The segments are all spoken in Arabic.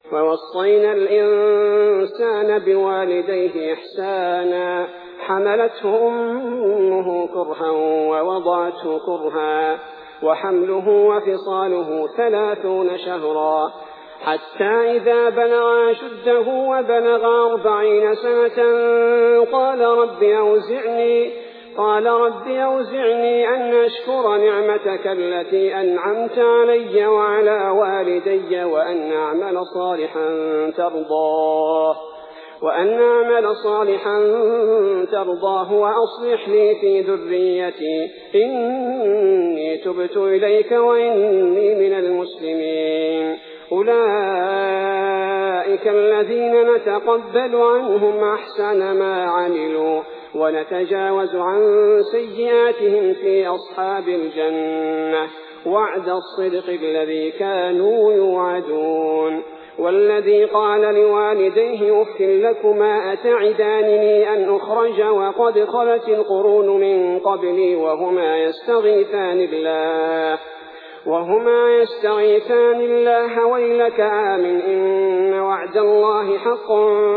ووصينا الإنسان بوالديه إحسانا حملته أمه كرها ووضعته كرها وحمله وفصاله 30 شهرا حتى إذا بلغ أشده وبلغ 40 سنة قال رب أوزعني أن أشكر نعمتك التي أنعمت علي وعلى والدي وأن أعمل صالحا ترضاه وأصلح لي في ذريتي إني تبت إليك وإني من المسلمين. أولئك الذين نتقبل عنهم أحسن ما عملوا ونتجاوز عن سيئاتهم في أصحاب الجنة وعد الصدق الذي كانوا يوعدون. والذي قال لوالديه أف لكما أتعدانني أن أخرج وقد خلت القرون من قبلي وهما يستغيثان الله ويلك آمن إن وعد الله حق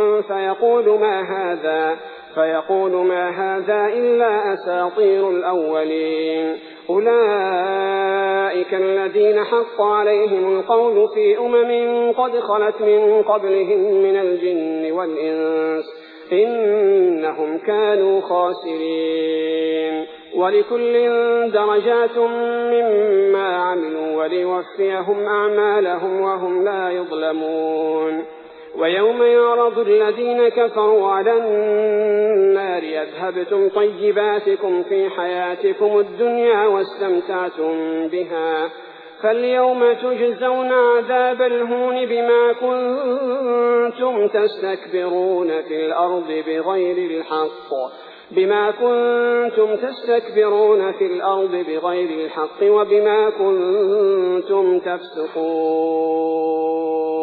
فيقول ما هذا إلا أساطير الأولين. أولئك الذين حق عليهم القول في قد خلت من قبلهم من الجن والإنس إنهم كانوا خاسرين. ولكل درجات مما عملوا وليوفيهم أعمالهم وهم لا يظلمون. ويوم يعرض الذين كفروا على النار أذهبتم طيباتكم في حياتكم الدنيا واستمتعتم بها فاليوم تجزون عذاب الهون بما كنتم تستكبرون في الأرض بغير الحق وبما كنتم تفسقون.